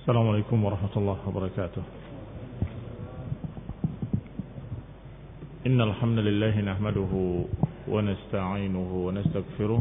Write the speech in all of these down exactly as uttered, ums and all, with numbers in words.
السلام عليكم ورحمة الله وبركاته. إن الحمد لله نحمده ونستعينه ونستغفره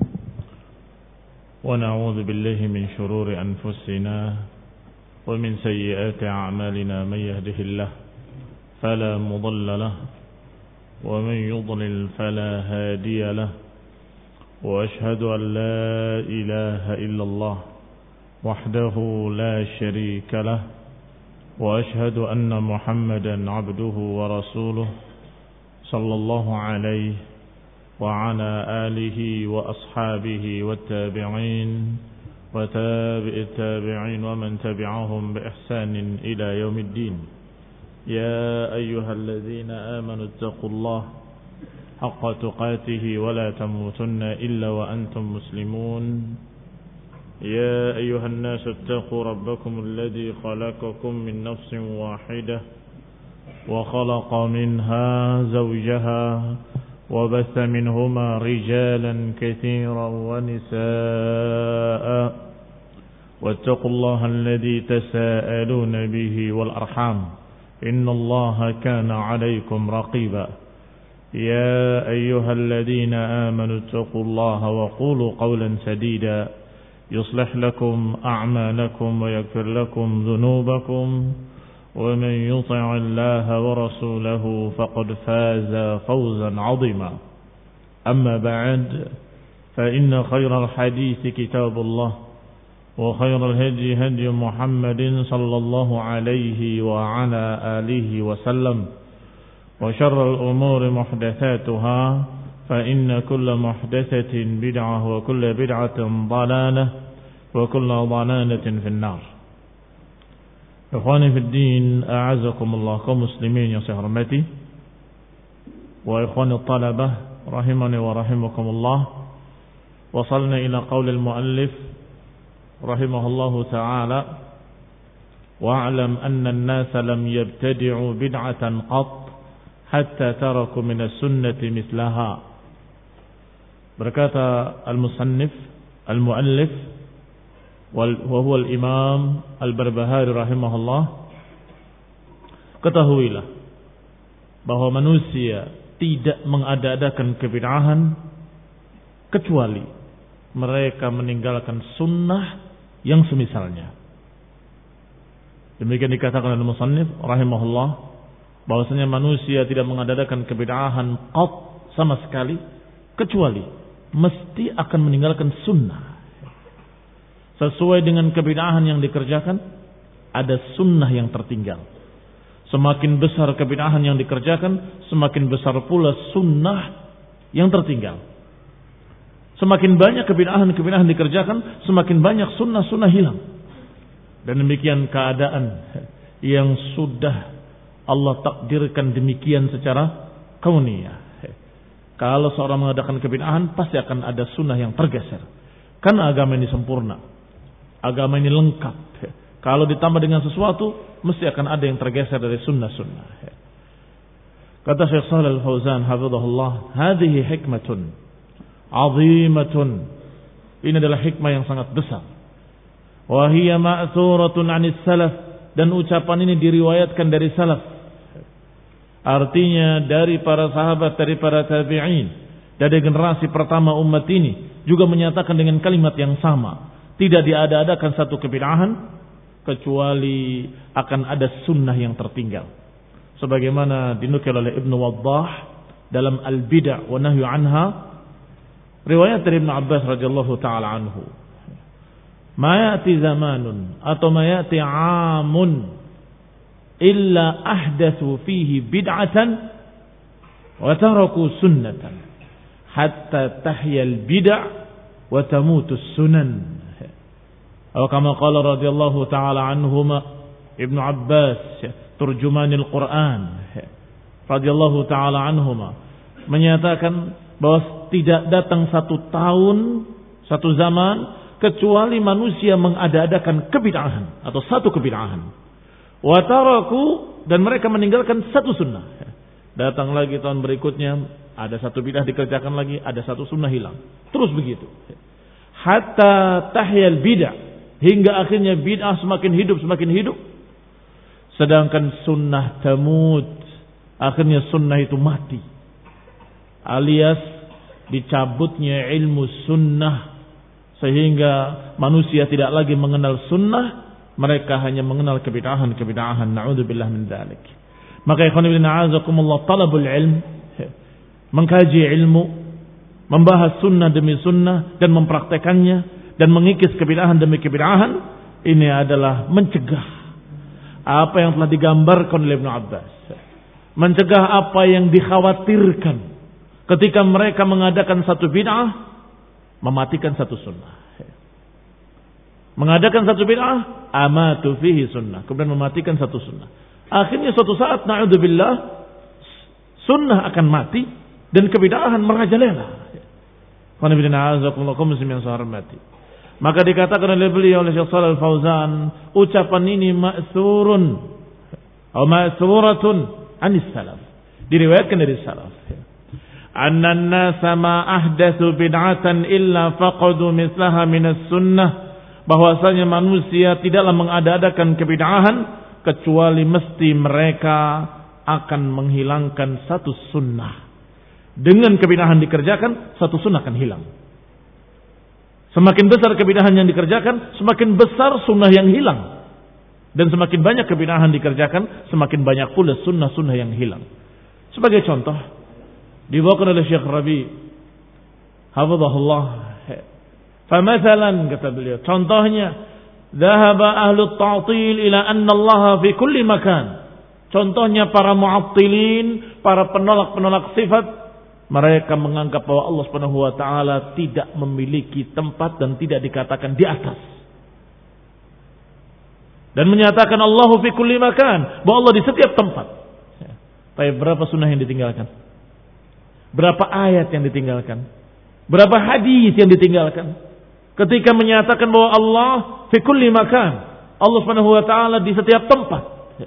ونعوذ بالله من شرور أنفسنا ومن سيئات أعمالنا. من يهده الله فلا مضل له ومن يضلل فلا هادي له وأشهد أن لا إله إلا الله وحده لا شريك له وأشهد أن محمدا عبده ورسوله صلى الله عليه وعلى آله وأصحابه والتابعين وتابع التابعين ومن تبعهم بإحسان إلى يوم الدين. يا أيها الذين آمنوا اتقوا الله حق تقاته ولا تموتن إلا وأنتم مسلمون. يا أيها الناس اتقوا ربكم الذي خلقكم من نفس واحدة وخلق منها زوجها وبث منهما رجالا كثيرا ونساء واتقوا الله الذي تساءلون به والأرحام إن الله كان عليكم رقيبا. يا أيها الذين آمنوا اتقوا الله وقولوا قولا سديدا يصلح لكم أعمالكم ويغفر لكم ذنوبكم ومن يطع الله ورسوله فقد فاز فوزا عظيما. أما بعد فإن خير الحديث كتاب الله وخير الهدي هدي محمد صلى الله عليه وعلى آله وسلم وشر الأمور محدثاتها فإن كل محدثة بدعة وكل بدعة ضلالة وكل ضلالة في النار. Ikhwani fid din, a'azakumullah, kaum muslimin yang saya hormati, wa ikhwani talabah rahimani wa rahimakumullah. Wasalna ila qaulil muallif rahimahullahu ta'ala, wa'lam anna an-nasa lam yabtadi'u bid'atan qat hatta taraku min as-sunnati mislaha. Berkata al-musannif al-muallif wa huwa al-imam al-Barbahari rahimahullah, ketahuilah bahwa manusia tidak mengada-adakan kebid'ahan kecuali mereka meninggalkan sunnah yang semisalnya. Demikian dikatakan oleh musannif rahimahullah, bahwasanya manusia tidak mengada-adakan kebid'ahan qat sama sekali kecuali mesti akan meninggalkan sunnah. Sesuai dengan kebid'ahan yang dikerjakan, ada sunnah yang tertinggal. Semakin besar kebid'ahan yang dikerjakan, semakin besar pula sunnah yang tertinggal. Semakin banyak kebid'ahan-kebid'ahan dikerjakan, semakin banyak sunnah-sunnah hilang. Dan demikian keadaan yang sudah Allah takdirkan demikian secara kauniyah. Kalau seorang mengadakan kebid'ahan, pasti akan ada sunnah yang tergeser. Karena agama ini sempurna, agama ini lengkap. Kalau ditambah dengan sesuatu, mesti akan ada yang tergeser dari sunnah-sunnah. Kata Syekh Shalih Al-Fauzan hafizahullah, hadhihi hikmatun azimatun. Ini adalah hikmah yang sangat besar. Wa hiya ma'thuratun 'anis salaf, dan ucapan ini diriwayatkan dari salaf. Artinya dari para sahabat, dari para tabi'in, dari generasi pertama umat ini juga menyatakan dengan kalimat yang sama. Tidak diada-adakan satu kebid'ahan kecuali akan ada sunnah yang tertinggal. Sebagaimana dinukil oleh Ibnu Waddah dalam Al-Bid'ah wa Nahyu Anha, riwayat dari Ibnu Abbas radhiyallahu taala anhu, ma ya'ti zamanun atau ma ya'ti 'amun illa ahdatsu fihi bid'atan wa taraku sunnatan hatta tahya al-bid'ah wa tamutu as-sunan. Atau kama qala radhiyallahu taala anhuma Ibnu Abbas turjumanil Quran radhiyallahu taala anhuma menyatakan bahwa tidak datang satu tahun, satu zaman kecuali manusia mengada-adakan kebid'ahan atau satu kebid'ahan. Wa taraku, dan mereka meninggalkan satu sunnah. Datang lagi tahun berikutnya, ada satu bid'ah dikerjakan lagi, ada satu sunnah hilang. Terus begitu. Hatta tahyal bid'ah, hingga akhirnya bid'ah semakin hidup semakin hidup. Sedangkan sunnah tamut, akhirnya sunnah itu mati. Alias dicabutnya ilmu sunnah sehingga manusia tidak lagi mengenal sunnah, mereka hanya mengenal kebid'ahan-kebid'ahan. Na'udzubillah min dzalik. Maka ikhwan fillah a'azakumullah, talabul ilm, mengkaji ilmu, membahas sunnah demi sunnah dan mempraktekannya dan mengikis kebid'ahan demi kebid'ahan, ini adalah mencegah apa yang telah digambarkan oleh Ibnu Abbas, mencegah apa yang dikhawatirkan ketika mereka mengadakan satu bid'ah, mematikan satu sunnah. Mengadakan satu bid'ah, amatu fihi sunnah, kemudian mematikan satu sunnah. Akhirnya suatu saat, na'udzubillah, sunnah akan mati dan kebid'ahan merajalela. Maka dikatakan oleh beliau, oleh Syekh Shalal Al-Fauzan, ucapan ini ma'thurun atau ma'thuratun anis salaf, diriwayatkan dari salaf. Anna an-nasa ma ahdatsu bid'atan illa faqadu mithlaha minas sunnah, bahwasanya manusia tidaklah mengada-adakan kebid'ahan kecuali mesti mereka akan menghilangkan satu sunnah. Dengan kebid'ahan dikerjakan, satu sunnah akan hilang. Semakin besar kebid'ahan yang dikerjakan, semakin besar sunnah yang hilang. Dan semakin banyak kebid'ahan dikerjakan, semakin banyak pula sunnah-sunnah yang hilang. Sebagai contoh, dibawakan oleh Syekh Rabi, hafizahullah, famathalan, kata beliau, contohnya, dhahaba ahlu ta'til ila anna Allah fi kulli makan. Contohnya para mu'attilin, para penolak-penolak sifat, mereka menganggap bahwa Allah Subhanahu wa taala tidak memiliki tempat dan tidak dikatakan di atas. Dan menyatakan Allahu fi kulli makan, bahwa Allah di setiap tempat. Tapi berapa sunnah yang ditinggalkan? Berapa ayat yang ditinggalkan? Berapa hadis yang ditinggalkan? Ketika menyatakan bahwa Allah fi kulli makan, Allah Subhanahu wa taala di setiap tempat.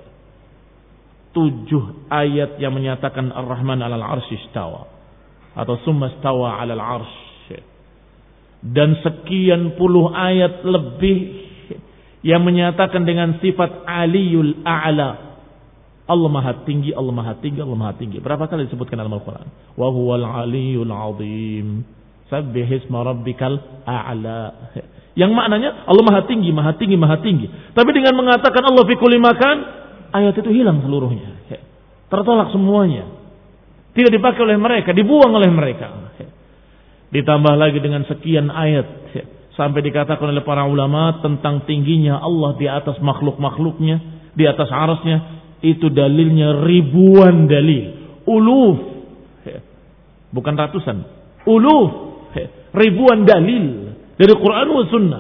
Tujuh ayat yang menyatakan Ar-Rahman 'alal 'arsy istawa atau summa istawa 'alal 'arsy, dan sekian puluh ayat lebih yang menyatakan dengan sifat Aliyul A'la. Allah Maha Tinggi, Allah Maha Tinggi, Allah Maha Tinggi. Berapa kali disebutkan dalam Al-Qur'an? Wa huwal 'aliyyul 'azim. Sabbihisma rabbikal a'la. Yang maknanya Allah Maha Tinggi, Maha Tinggi, Maha Tinggi. Tapi dengan mengatakan Allah fi kulli makan, ayat itu hilang seluruhnya. Tertolak semuanya. Tidak dipakai oleh mereka, dibuang oleh mereka. Ditambah lagi dengan sekian ayat sampai dikatakan oleh para ulama tentang tingginya Allah di atas makhluk-makhluknya, di atas arasnya. Itu dalilnya ribuan dalil, uluf, bukan ratusan, uluf, ribuan dalil dari Quran wa Sunnah.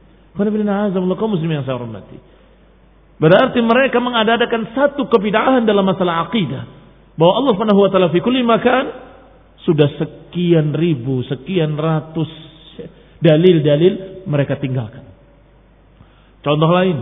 Berarti mereka mengadakan satu kebid'ahan dalam masalah akidah, bahwa Allah Subhanahu wa taala fi kulli makan. Sudah sekian ribu, sekian ratus dalil-dalil mereka tinggalkan. Contoh lain,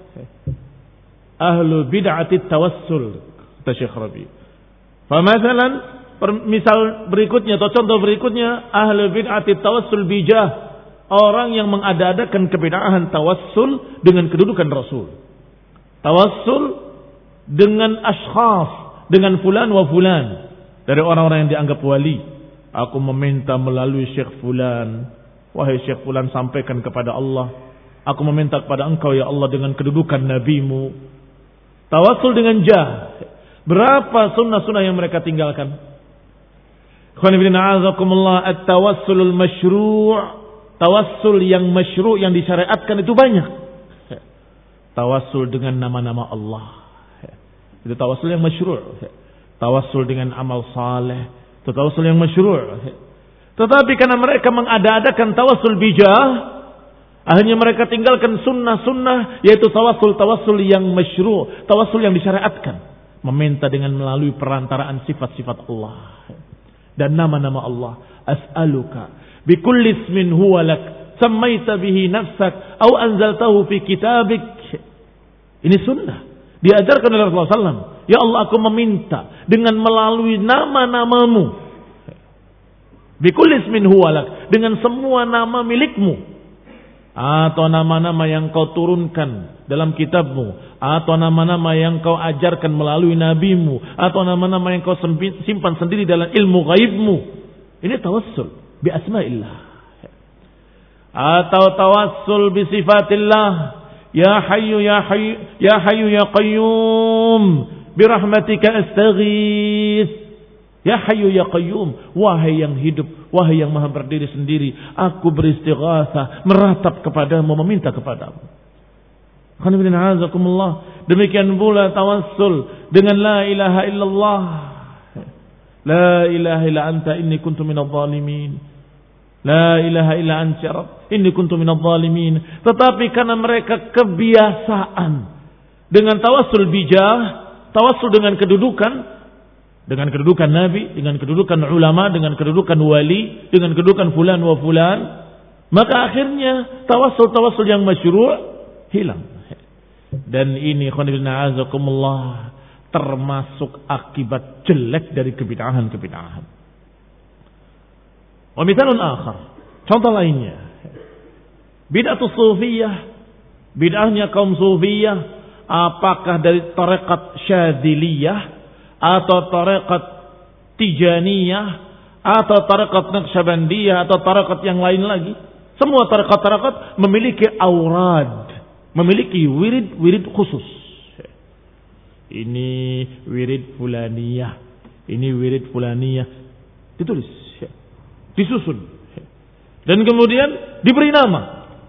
ahlu bid'ati tawassul, kata Syekh Rabi. Famathalan, misal berikutnya atau contoh berikutnya, ahlu bid'ati tawassul bijah, orang yang mengada-adakan kebid'ahan tawassul dengan kedudukan Rasul. Tawassul dengan ashkhas, dengan fulan wa fulan, dari orang-orang yang dianggap wali. Aku meminta melalui Syekh fulan, wahai Syekh fulan, sampaikan kepada Allah, aku meminta kepada engkau ya Allah dengan kedudukan nabimu. Tawassul dengan jah. Berapa sunnah-sunnah yang mereka tinggalkan? At-tawassulul masyru', tawassul yang masyru', yang disyariatkan itu banyak. Tawassul dengan nama-nama Allah, itu tawassul yang masyru'. Tawassul dengan amal saleh, itu tawassul yang masyru'. Tetapi karena mereka mengada-adakan tawassul bijah, akhirnya mereka tinggalkan sunnah-sunnah, yaitu tawassul-tawassul yang masyru', tawassul yang disyariatkan, meminta dengan melalui perantaraan sifat-sifat Allah dan nama-nama Allah. As'aluka bikulli ismin huwa lak sammaita bihi nafsak aw anzaltahu fi kitabik. Ini sunnah diajarkan oleh Rasulullah sallallahu alaihi wasallam. Ya Allah, aku meminta dengan melalui nama-namamu, bikulli ismin huwa lak, dengan semua nama milikmu, atau nama-nama yang kau turunkan dalam kitabmu, atau nama-nama yang kau ajarkan melalui nabimu, atau nama-nama yang kau simpan sendiri dalam ilmu ghaibmu. Ini tawassul bi asma'illah. Atau tawassul bi sifatillah. Ya hayyu ya hayyu ya hayyu ya qayyum bi rahmatika astaghits. Ya hayyu ya qayyum, wahai yang hidup, wahai yang maha berdiri sendiri, aku beristighatsah, meratap kepadamu, meminta kepadamu. Demikian pula tawassul dengan la ilaha illallah. La ilaha illa anta inni kuntu minadh dhalimin. La ilaha illa anta rabb inni kuntu minadh dhalimin. Tetapi karena mereka kebiasaan dengan tawassul bijah, tawassul dengan kedudukan, dengan kedudukan nabi, dengan kedudukan ulama, dengan kedudukan wali, dengan kedudukan fulan wa fulan, maka akhirnya tawassul-tawassul yang masyru' hilang. Dan ini khonibina azakumullah termasuk akibat jelek dari kebid'ahan-kebid'ahan. Wa mithalun akhar, contoh lainnya, bid'atus sufiyah, bid'ahnya kaum sufiyah, apakah dari tarekat syadziliyah atau tarekat tijaniyah atau tarekat naqsyabandiyah atau tarekat yang lain lagi. Semua tarekat-tarekat memiliki aurad, memiliki wirid-wirid khusus. Ini wirid fulaniyah, ini wirid fulaniyah, ditulis, disusun, dan kemudian diberi nama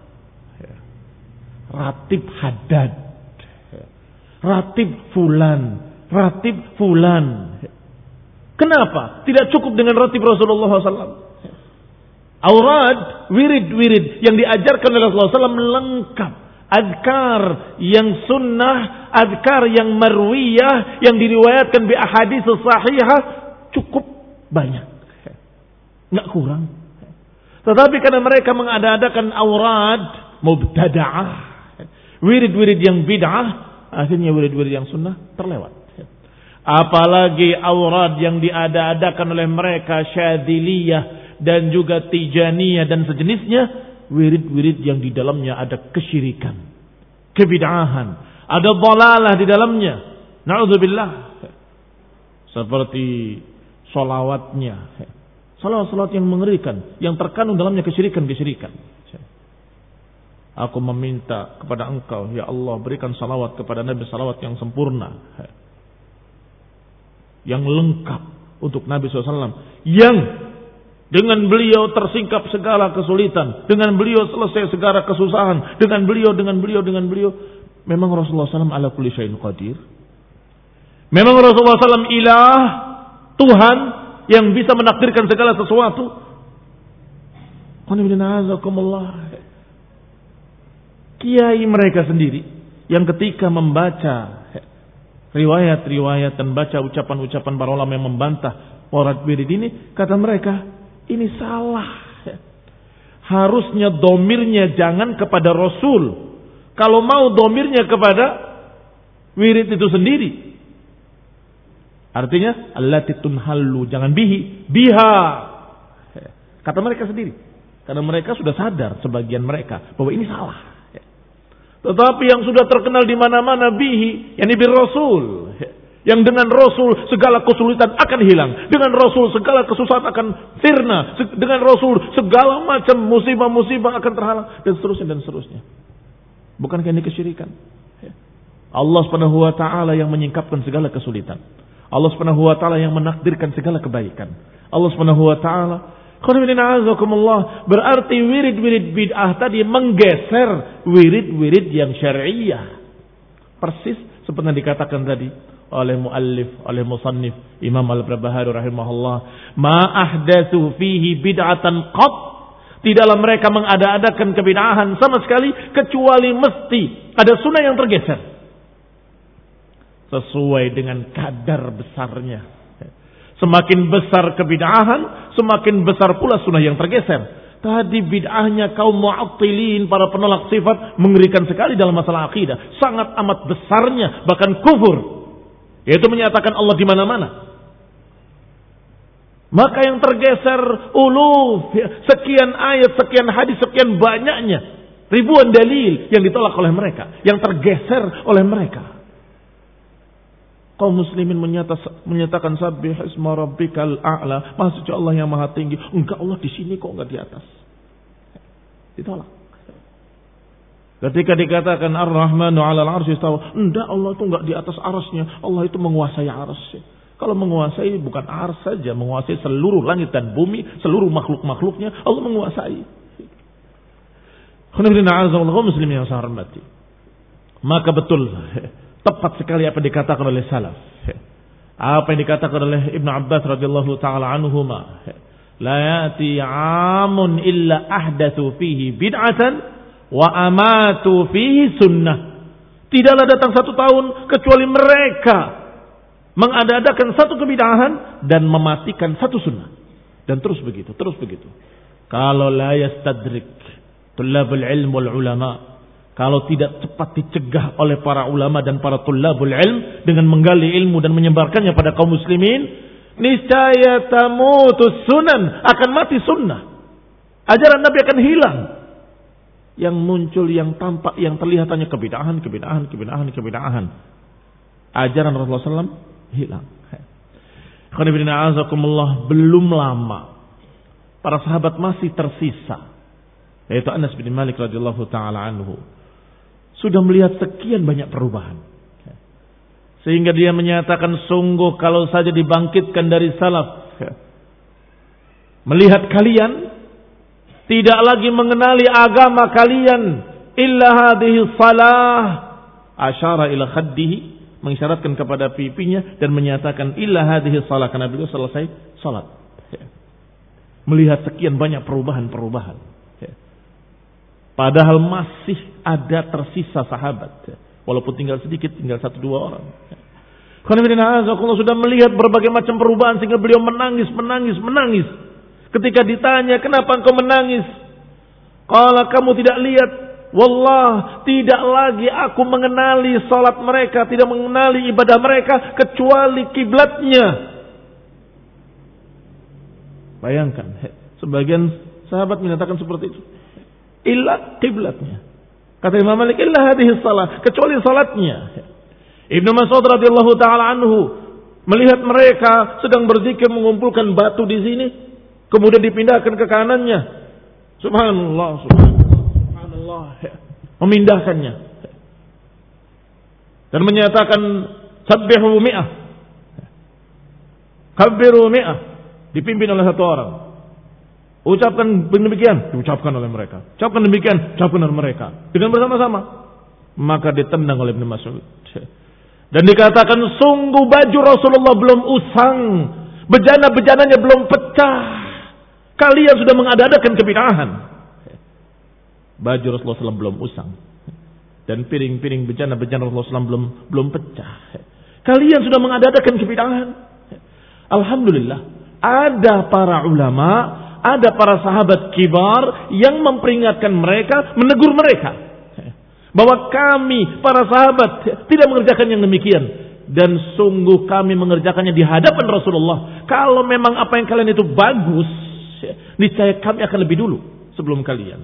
Ratib Haddad, Ratib Fulan, Ratib Fulan. Kenapa? Tidak cukup dengan ratib Rasulullah shallallahu alaihi wasallam. Aurad, wirid-wirid yang diajarkan oleh Rasulullah shallallahu alaihi wasallam lengkap. Adkar yang sunnah, adkar yang marwiyah, yang diriwayatkan bi ahadits sahihah, cukup banyak, nggak kurang. Tetapi karena mereka mengada-adakan aurad mubtada'ah, wirid-wirid yang bid'ah, akhirnya wirid-wirid yang sunnah terlewat. Apalagi aurad yang diada-adakan oleh mereka syadziliyah dan juga tijaniyah dan sejenisnya, wirid-wirid yang di dalamnya ada kesyirikan, kebid'ahan, ada dhalalah di dalamnya. Na'udzubillah. Seperti salawatnya, salawat-salawat yang mengerikan, yang terkandung dalamnya kesyirikan-kesyirikan. Aku meminta kepada engkau, ya Allah, berikan salawat kepada Nabi, salawat yang sempurna, yang lengkap untuk Nabi shallallahu alaihi wasallam, yang dengan beliau tersingkap segala kesulitan, dengan beliau selesai segala kesusahan, dengan beliau, dengan beliau, dengan beliau. Memang Rasulullah shallallahu alaihi wasallam ala kulli syai'in qadir. Memang Rasulullah shallallahu alaihi wasallam ilah, Tuhan yang bisa menakdirkan segala sesuatu. Kiai mereka sendiri yang ketika membaca riwayat-riwayat dan baca ucapan-ucapan para ulama yang membantah aurad wirid ini, kata mereka, ini salah. Harusnya domirnya jangan kepada Rasul. Kalau mau domirnya kepada wirid itu sendiri. Artinya allati tunhallu, jangan bihi, biha. Kata mereka sendiri. Karena mereka sudah sadar, sebagian mereka, bahwa ini salah. Tetapi yang sudah terkenal di mana-mana bihi, yakni bir Rasul, yang dengan Rasul segala kesulitan akan hilang, dengan Rasul segala kesusahan akan sirna, dengan Rasul segala macam musibah-musibah akan terhalang, dan seterusnya dan seterusnya. Bukankah ini kesyirikan? Allah Subhanahu wa taala yang menyingkapkan segala kesulitan. Allah Subhanahu wa taala yang menakdirkan segala kebaikan. Allah Subhanahu wa taala, berarti wirid-wirid bid'ah tadi menggeser wirid-wirid yang syariah. Persis seperti yang dikatakan tadi oleh muallif, oleh musannif Imam Al-Barbahari rahimahullah, ma ahdatsu fihi bid'atan qat. Tidaklah mereka mengada-adakan kebid'ahan sama sekali, kecuali mesti ada sunnah yang tergeser sesuai dengan kadar besarnya. Semakin besar kebid'ahan, semakin besar pula sunnah yang tergeser. Tadi bid'ahnya kaum mu'attilin, para penolak sifat, mengerikan sekali dalam masalah akidah. Sangat amat besarnya, bahkan kufur. Yaitu menyatakan Allah di mana-mana. Maka yang tergeser uluf, sekian ayat, sekian hadis, sekian banyaknya. Ribuan dalil yang ditolak oleh mereka, yang tergeser oleh mereka. Kaum muslimin menyata, menyatakan sabbih isma rabbikal a'la, maha suci Allah yang maha tinggi. Enggak, Allah di sini kok enggak di atas. Ditolak. Ketika dikatakan Ar-Rahmanu 'alal 'arsy istawa, enggak, Allah itu enggak di atas arsy-Nya. Allah itu menguasai arsy. Kalau menguasai bukan ars saja, menguasai seluruh langit dan bumi, seluruh makhluk-makhluknya, Allah menguasai. Muslim yang saya hormati. Maka betul, tepat sekali apa yang dikatakan oleh salaf. Apa yang dikatakan oleh Ibnu Abbas radhiyallahu taala anhuma, la yati 'amun illa ahdatsu fihi bid'atan wa amatu fihi sunnah. Tidaklah datang satu tahun kecuali mereka mengadakan satu kebid'ahan dan mematikan satu sunnah. Dan terus begitu, terus begitu. Kalau la yastadrik tullabul ilm wal ulama, kalau tidak cepat dicegah oleh para ulama dan para tullabul ilm dengan menggali ilmu dan menyebarkannya pada kaum muslimin, niscaya tamutus sunan, akan mati sunnah. Ajaran Nabi akan hilang. Yang muncul, yang tampak, yang terlihat hanya kebid'ahan, kebid'ahan, kebid'ahan, kebid'ahan. Ajaran Rasulullah sallallahu alaihi wasallam hilang. Belum lama para sahabat masih tersisa, yaitu Anas bin Malik radhiyallahu taala anhu, sudah melihat sekian banyak perubahan, sehingga dia menyatakan, sungguh kalau saja dibangkitkan dari salaf, melihat kalian tidak lagi mengenali agama kalian illa hadhihi salah, asyara ila khaddihi, mengisyaratkan kepada pipinya dan menyatakan illa hadhihi salah, karena beliau selesai salat. Melihat sekian banyak perubahan-perubahan, padahal masih ada tersisa sahabat, walaupun tinggal sedikit, tinggal satu dua orang. Karena sudah melihat berbagai macam perubahan sehingga beliau menangis, menangis, menangis. Ketika ditanya, kenapa engkau menangis? Qala, kamu tidak lihat? Wallah, tidak lagi aku mengenali salat mereka, tidak mengenali ibadah mereka kecuali kiblatnya. Bayangkan, sebagian sahabat menyatakan seperti itu. Illa kiblatnya. Kata Imam Malik, illa hadhihi salat, kecuali salatnya. Ibnu Mas'ud radhiyallahu taala anhu melihat mereka sedang berzikir mengumpulkan batu di sini, kemudian dipindahkan ke kanannya. Subhanallah, subhanallah, subhanallah. Memindahkannya. Dan menyatakan sabbihu mi'ah. Kabbiru mi'ah. Dipimpin oleh satu orang. Ucapkan demikian, diucapkan oleh mereka. Ucapkan demikian, ucapkan oleh mereka. Dengan bersama-sama. Maka ditendang oleh Ibnu Mas'ud. Dan dikatakan, sungguh baju Rasulullah belum usang. Bejana-bejananya belum pecah. Kalian sudah mengadakan kebid'ahan. Baju Rasulullah shallallahu alaihi wasallam belum usang. Dan piring-piring bejana-bejana Rasulullah shallallahu alaihi wasallam belum, belum pecah. Kalian sudah mengadakan kebid'ahan. Alhamdulillah. Ada para ulama, ada para sahabat kibar yang memperingatkan mereka, menegur mereka. Bahwa kami, para sahabat, tidak mengerjakan yang demikian. Dan sungguh kami mengerjakannya di hadapan Rasulullah. Kalau memang apa yang kalian itu bagus, niscaya kami akan lebih dulu sebelum kalian.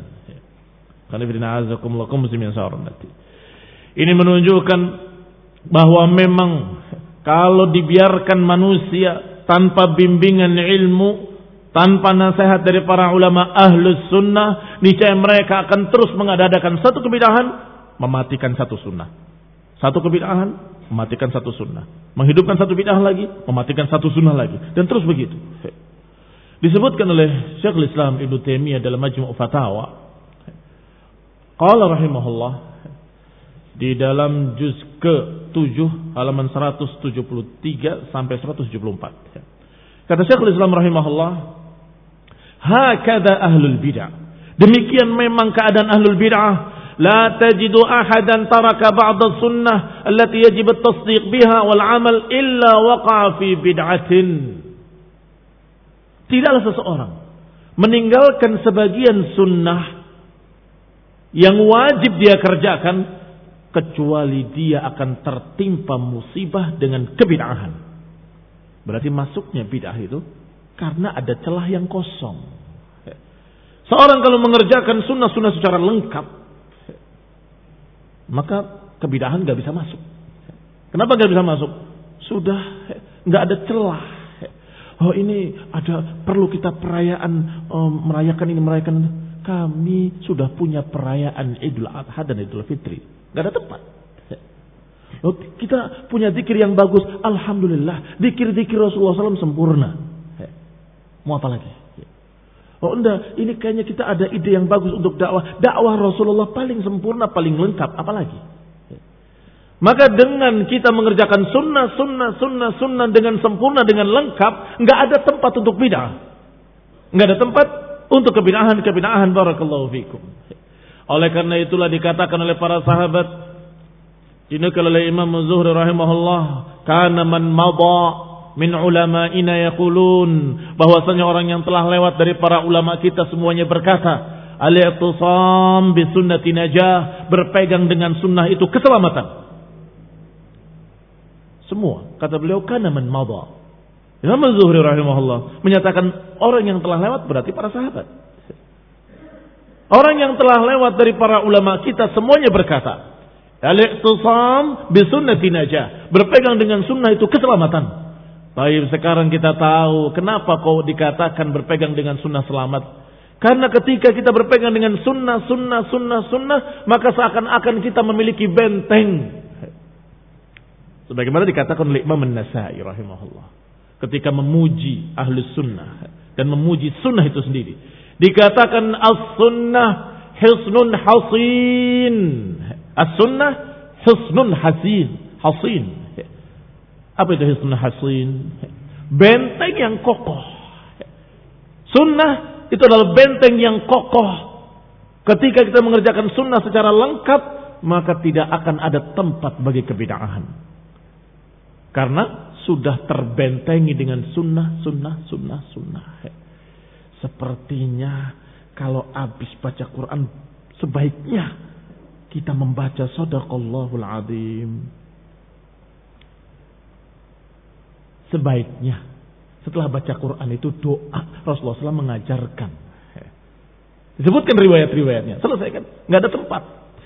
Ini menunjukkan bahwa memang kalau dibiarkan manusia tanpa bimbingan ilmu, tanpa nasihat dari para ulama ahlus sunnah, niscaya mereka akan terus mengadakan satu kebid'ahan, mematikan satu sunnah. Satu kebid'ahan, mematikan satu sunnah. Menghidupkan satu bid'ah lagi, mematikan satu sunnah lagi. Dan terus begitu. Disebutkan oleh Syekhul Islam Ibnu Taimiyah dalam Majmu' Fatawa. Qala rahimahullah, di dalam juz ke tujuh halaman seratus tujuh puluh tiga sampai seratus tujuh puluh empat. Kata Syekhul Islam rahimahullah, hakadha ahlul bid'ah. Demikian memang keadaan ahlul bid'ah. La tajidu ahadan taraka ba'da sunnah allati yajib at-tasdiq biha wal 'amal illa waqa'a fi bid'atin. Tidaklah seseorang meninggalkan sebagian sunnah yang wajib dia kerjakan kecuali dia akan tertimpa musibah dengan kebid'ahan. Berarti masuknya bid'ah itu karena ada celah yang kosong. Seorang kalau mengerjakan sunnah-sunnah secara lengkap, maka kebidahan nggak bisa masuk. Kenapa nggak bisa masuk? Sudah nggak ada celah. Oh ini ada perlu kita perayaan, um, merayakan ini merayakan. Kami sudah punya perayaan Idul Adha dan Idul Fitri. Nggak ada tempat. Oh, kita punya zikir yang bagus. Alhamdulillah. Zikir-zikir Rasulullah shallallahu alaihi wasallam sempurna. Mau apa lagi? Oh enggak, ini kayaknya kita ada ide yang bagus untuk dakwah. Dakwah Rasulullah paling sempurna, paling lengkap. Apalagi? Maka dengan kita mengerjakan sunnah, sunnah, sunnah, sunnah dengan sempurna, dengan lengkap, nggak ada tempat untuk bid'ah, nggak ada tempat untuk kebid'ahan, kebid'ahan. Barakallahu fikum. Oleh karena itulah dikatakan oleh para sahabat, dinukil oleh Imam Zuhri rahimahullah, kana man madha min ulama'ina yaqulun, bahwasanya orang yang telah lewat dari para ulama kita semuanya berkata, al-i'tisam bi sunnati najah, berpegang dengan sunnah itu keselamatan. Semua, kata beliau, kana man madha. Imam Az-Zuhri rahimahullah menyatakan orang yang telah lewat berarti para sahabat. Orang yang telah lewat dari para ulama kita semuanya berkata, al-i'tisam bi sunnati najah, berpegang dengan sunnah itu keselamatan. Baik, sekarang kita tahu kenapa kau dikatakan berpegang dengan sunnah selamat. Karena ketika kita berpegang dengan sunnah, sunnah, sunnah, sunnah, maka seakan-akan kita memiliki benteng. Sebagaimana dikatakan oleh Imam An-Nasai rahimahullah, ketika memuji ahlus sunnah dan memuji sunnah itu sendiri, dikatakan as-sunnah hisnun hasin. As-sunnah hisnun hasin. Hasin. Apa itu hisnun hasin? Benteng yang kokoh. Sunnah itu adalah benteng yang kokoh. Ketika kita mengerjakan sunnah secara lengkap, maka tidak akan ada tempat bagi kebid'ahan. Karena sudah terbentengi dengan sunnah, sunnah, sunnah, sunnah. Sepertinya kalau habis baca Quran, sebaiknya kita membaca Shadaqallahul Azim. Sebaiknya setelah baca Quran itu doa. Rasulullah shallallahu alaihi wasallam mengajarkan. Disebutkan riwayat-riwayatnya. Selesai kan? Nggak ada tempat.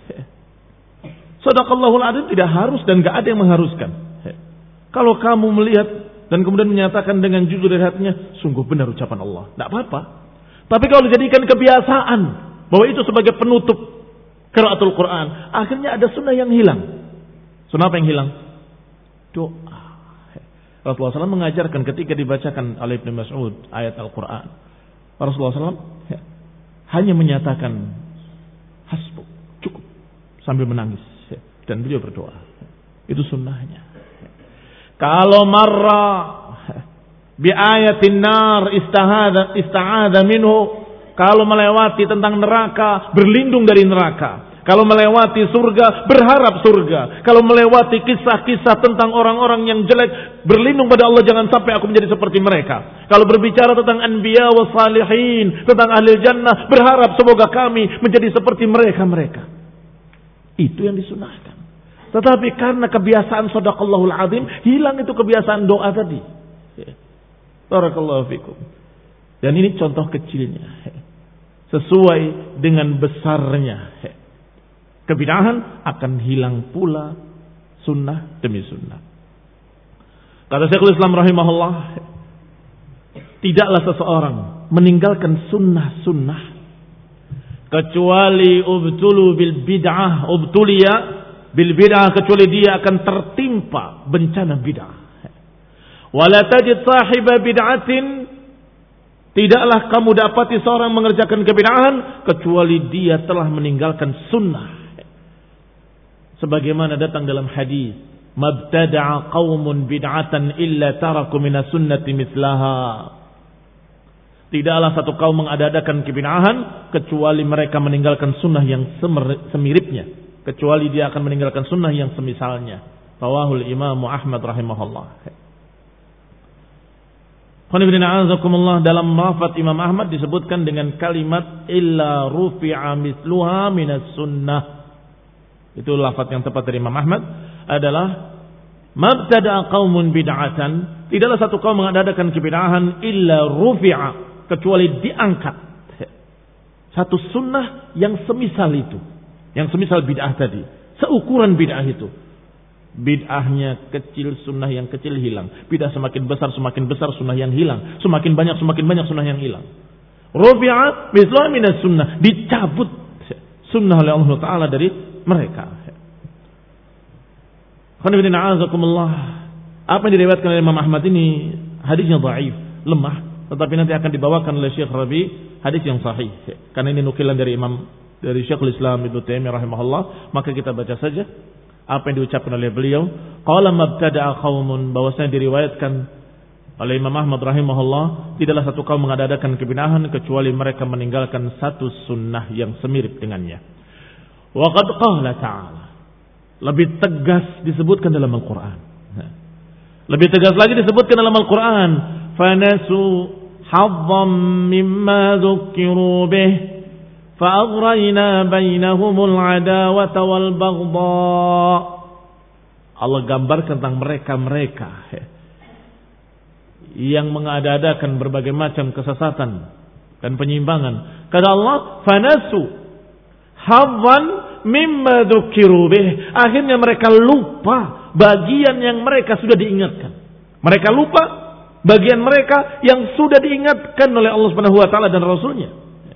Shadaqallahul Azim tidak harus dan nggak ada yang mengharuskan. Kalau kamu melihat dan kemudian menyatakan dengan jujur dari hatinya, sungguh benar ucapan Allah, tidak apa-apa. Tapi kalau dijadikan kebiasaan bahwa itu sebagai penutup qiraatul Quran, akhirnya ada sunnah yang hilang. Sunnah apa yang hilang? Doa. Rasulullah shallallahu alaihi wasallam mengajarkan ketika dibacakan oleh Ibnu Mas'ud ayat Al-Quran, Rasulullah shallallahu alaihi wasallam hanya menyatakan hasbuk, cukup, sambil menangis, dan beliau berdoa. Itu sunnahnya. Kalau marra bi ayatin nar istahada ista'adha minhu, kalau melewati tentang neraka berlindung dari neraka, kalau melewati surga berharap surga, kalau melewati kisah-kisah tentang orang-orang yang jelek berlindung pada Allah jangan sampai aku menjadi seperti mereka. Kalau berbicara tentang anbiya wa salihin, tentang ahli jannah, berharap semoga kami menjadi seperti mereka-mereka. Itu yang disunahkan. Tetapi karena kebiasaan Shadaqallahul Azim, hilang itu kebiasaan doa tadi. Barakallahu fikum. Dan ini contoh kecilnya. Sesuai dengan besarnya kebid'ahan, akan hilang pula sunnah demi sunnah. Kata Syekhul Islam rahimahullah, tidaklah seseorang meninggalkan sunnah-sunnah kecuali ubtulu bil bid'ah, ubtuliya bil bid'ah, kecuali dia akan tertimpa bencana bid'ah. Wala tajid sahiba bid'atin, tidaklah kamu dapati seorang mengerjakan kebid'ahan kecuali dia telah meninggalkan sunnah. Sebagaimana datang dalam hadis, mabtada'a qaumun bid'atan illa taraku minas sunnati mithlaha. Tidaklah satu kaum mengadakan kebid'ahan kecuali mereka meninggalkan sunnah yang semiripnya. Kecuali dia akan meninggalkan sunnah yang semisalnya. Rawahul Imam Ahmad rahimahullah. Dalam lafaz Imam Ahmad disebutkan dengan kalimat illa rufi'a mithluha minas sunnah. Itu lafaz yang tepat dari Imam Ahmad adalah mabtada'a qaumun bid'atan, tidaklah satu kaum mengadakan kebid'ahan illa rufi'a, kecuali diangkat satu sunnah yang semisal itu. Yang semisal bid'ah tadi. Seukuran bid'ah itu. Bid'ahnya kecil, sunnah yang kecil hilang. Bid'ah semakin besar, semakin besar, sunnah yang hilang. Semakin banyak, semakin banyak sunnah yang hilang. Rubi'a mislu minas sunnah. Dicabut sunnah oleh Allah Ta'ala dari mereka. Apa yang diriwayatkan oleh Imam Ahmad ini hadisnya dhaif, lemah, tetapi nanti akan dibawakan oleh Syekh Rabi hadis yang sahih. Karena ini nukilan dari Imam dari Syekhul Islam Ibnu Taimiyah rahimahullah, maka kita baca saja apa yang diucapkan oleh beliau. Qala mabtada'a qaumun, bahwasanya diriwayatkan oleh Imam Ahmad rahimahullah, tidaklah satu kaum mengadakan kebid'ahan kecuali mereka meninggalkan satu sunnah yang semirip dengannya. Wa qad qala ta'ala, lebih tegas disebutkan dalam Al-Qur'an. Lebih tegas lagi disebutkan dalam Al-Quran. Fanasu hazzam mimma dzukkiru bih fa'aghrayna bainahumul adawata wal baghdha. Allah gambarkan tentang mereka-mereka yang mengada-adakan berbagai macam kesesatan dan penyimpangan. Kata Allah, fanasu hazzan mimma dzukkiru bih. Akhirnya mereka lupa bagian yang mereka sudah diingatkan. Mereka lupa bagian mereka yang sudah diingatkan oleh Allah Subhanahu wa taala dan Rasulnya.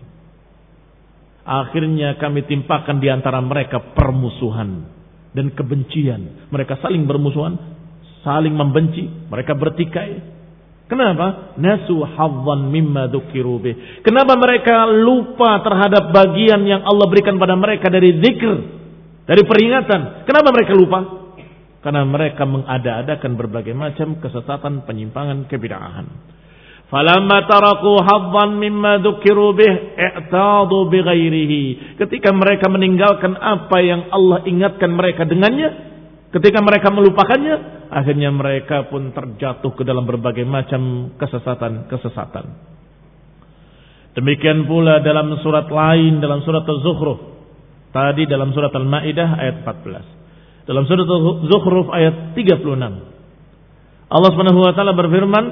Akhirnya kami timpakan di antara mereka permusuhan dan kebencian. Mereka saling bermusuhan, saling membenci, mereka bertikai. Kenapa? Nasu hazzan mimma dzukiru bih. Kenapa mereka lupa terhadap bagian yang Allah berikan pada mereka dari zikr, dari peringatan? Kenapa mereka lupa? Karena mereka mengada-adakan berbagai macam kesesatan, penyimpangan, kebid'ahan. Falamma taraku hazzan mimma dzukiru bih i'tadu bighairihi. Ketika mereka meninggalkan apa yang Allah ingatkan mereka dengannya, ketika mereka melupakannya, akhirnya mereka pun terjatuh ke dalam berbagai macam kesesatan-kesesatan. Demikian pula dalam surat lain, dalam surat Az-Zukhruf. Tadi dalam surat Al-Maidah ayat empat belas. Dalam surat Az-Zukhruf ayat tiga puluh enam. Allah Subhanahu wa taala berfirman,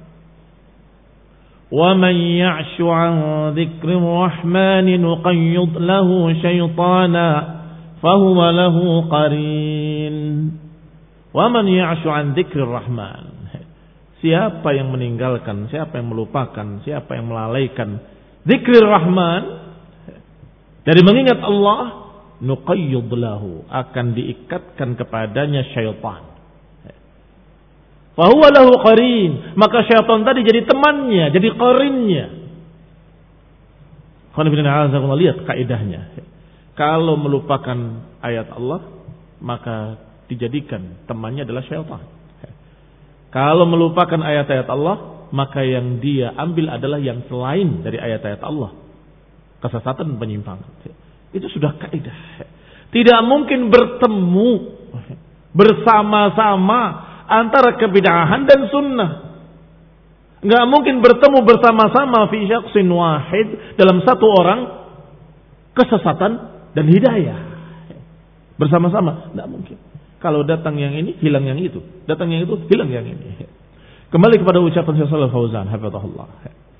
"Wa man ya'shu 'an dzikrir rahmani nuqayyid lahu syaitana fahuwa lahu qarin." Wa man ya'shu 'an dzikrir rahman. Siapa yang meninggalkan, siapa yang melupakan, siapa yang melalaikan dzikrir rahman dari mengingat Allah, nuqayyid lahu, akan diikatkan kepadanya syaitan. Fahuwa lahu qarin, maka syaitan tadi jadi temannya, jadi qarinnya. Lihat kaidahnya. Kalau melupakan ayat Allah, maka dijadikan temannya adalah syaitan. Kalau melupakan ayat-ayat Allah, maka yang dia ambil adalah yang selain dari ayat-ayat Allah. Kesesatan, penyimpangan. Itu sudah kaidah. Tidak mungkin bertemu bersama-sama antara kebid'ahan dan sunnah. Enggak mungkin bertemu bersama-sama fi syakhsin wahid, dalam satu orang, kesesatan dan hidayah. Bersama-sama, enggak mungkin. Kalau datang yang ini, hilang yang itu. Datang yang itu, hilang yang ini. Kembali kepada ucapan Syekh Shalih Fauzan hafizahullah.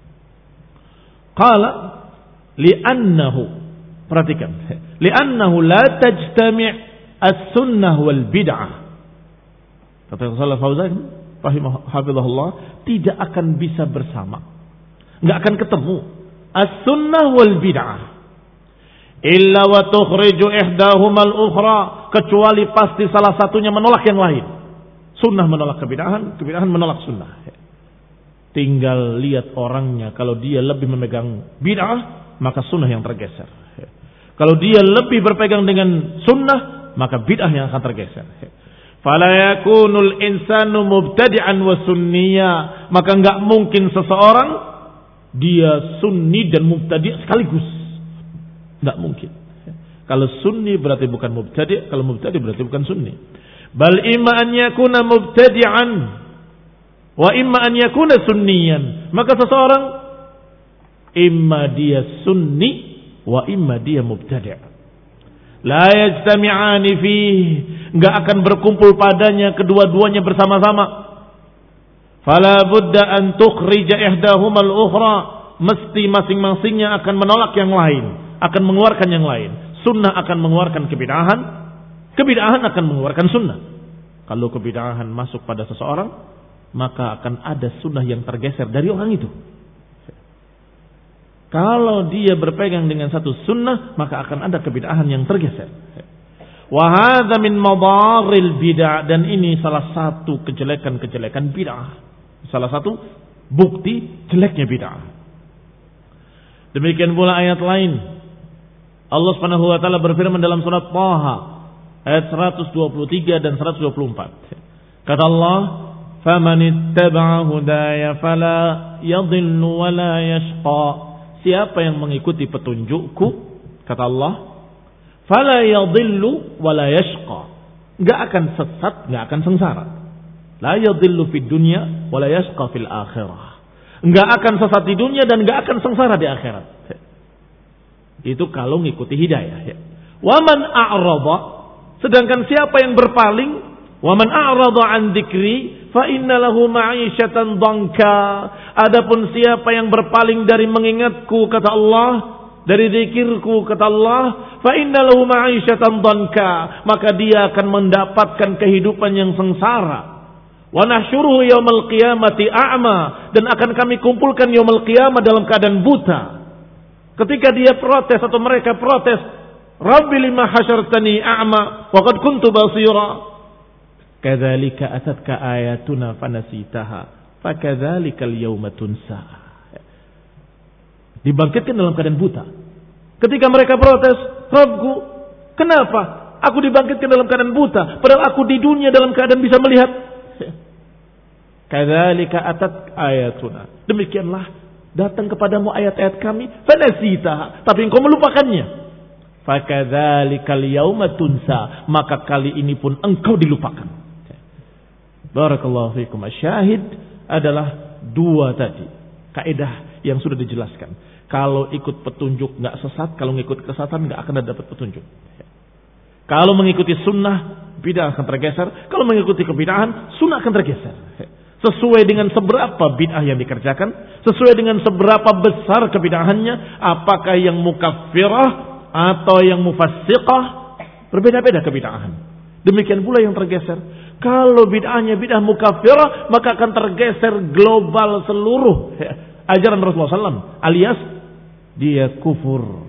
Qala li'annahu, perhatikan, li'annahu la tajtami' as-sunnah wal bid'ah. Kata Shalih Fauzan hafizahullah, tidak akan bisa bersama, enggak akan ketemu as-sunnah wal bid'ah illa wa tukhriju ihdahuma al-ukhra, kecuali pasti salah satunya menolak yang lain. Sunnah menolak kebid'ahan, kebid'ahan menolak sunnah. Tinggal lihat orangnya, kalau dia lebih memegang bid'ah, maka sunnah yang tergeser. Kalau dia lebih berpegang dengan sunnah, maka bid'ah yang akan tergeser. Fala yakunul insanu mubtadi'an wa sunniya, maka enggak mungkin seseorang dia sunni dan mubtadi' sekaligus. Enggak mungkin. Kalau sunni berarti bukan mubtadi', kalau mubtadi' berarti bukan sunni. Bal imma an yakuna mubtadi'an wa imma an yakuna sunniyan. Maka seseorang imma dia sunni wa imma dia mubtadi'. La yajtami'ani fihi, enggak akan berkumpul padanya kedua-duanya bersama-sama. Fala budda an tukhrija ihdahuma al-ukhra, mesti masing-masingnya akan menolak yang lain, akan mengeluarkan yang lain. Sunnah akan mengeluarkan kebid'ahan, Kebid'ahan akan mengeluarkan sunnah. Kalau kebid'ahan masuk pada seseorang, maka akan ada sunnah yang tergeser dari orang itu. Kalau dia berpegang dengan satu sunnah, maka akan ada kebid'ahan yang tergeser. Wa hadza min madarril bid'ah, dan ini salah satu kejelekan-kejelekan bid'ah. Salah satu bukti jeleknya bid'ah. Demikian pula ayat lain. Allah Subhanahu wa taala berfirman dalam surat Thaha ayat seratus dua puluh tiga dan seratus dua puluh empat. Kata Allah, "Faman ittaba'a hudaya fala yadhillu wa la yashqa." Siapa yang mengikuti petunjukku, kata Allah, fala yadhillu wa la yashqa. Enggak akan sesat, enggak akan sengsara. La yadhillu fid dunya wa la yashqa fil akhirah. Enggak akan sesat di dunia dan enggak akan sengsara di akhirat. Itu kalau ngikuti hidayah. Wa man a'rada, sedangkan siapa yang berpaling, wa man a'rada an dzikri fa inna lahu ma'isyatan dhanka. Adapun siapa yang berpaling dari mengingatku, kata Allah, dari zikirku, kata Allah, fa inna lahu ma'isyatan dhanka, maka dia akan mendapatkan kehidupan yang sengsara. Wa nahsyuruhu yaumal qiyamati a'ma, dan akan kami kumpulkan yaumul qiyamah dalam keadaan buta. Ketika dia protes atau mereka protes, Rabbi lima hasyartani a'ma wa qad kuntu basira. Kadzalika atatka ayatuna fanasitaha fakadzalikal yauma tunsa. Dibangkitkan dalam keadaan buta. Ketika mereka protes, Rabbku, kenapa aku dibangkitkan dalam keadaan buta padahal aku di dunia dalam keadaan bisa melihat? Kadzalika atat ayatuna. Demikianlah datang kepadamu ayat-ayat kami, fanasitaha, tapi engkau melupakannya. Fakadzalikal yauma tunsa, maka kali ini pun engkau dilupakan. Barakallahu fikum. Asyahid adalah dua tadi kaidah yang sudah dijelaskan. Kalau ikut petunjuk enggak sesat, kalau ngikut kesesatan enggak akan dapat petunjuk. Kalau mengikuti sunnah, bid'ah akan tergeser. Kalau mengikuti kebid'ahan, sunnah akan tergeser. Sesuai dengan seberapa bid'ah yang dikerjakan, sesuai dengan seberapa besar kebid'ahannya, apakah yang mukaffirah atau yang mufassiqah, berbeda-beda kebid'ahan. Demikian pula yang tergeser. Kalau bid'ahnya bid'ah mukaffirah, maka akan tergeser global seluruh ajaran Rasulullah sallallahu alaihi wasallam, alias dia kufur.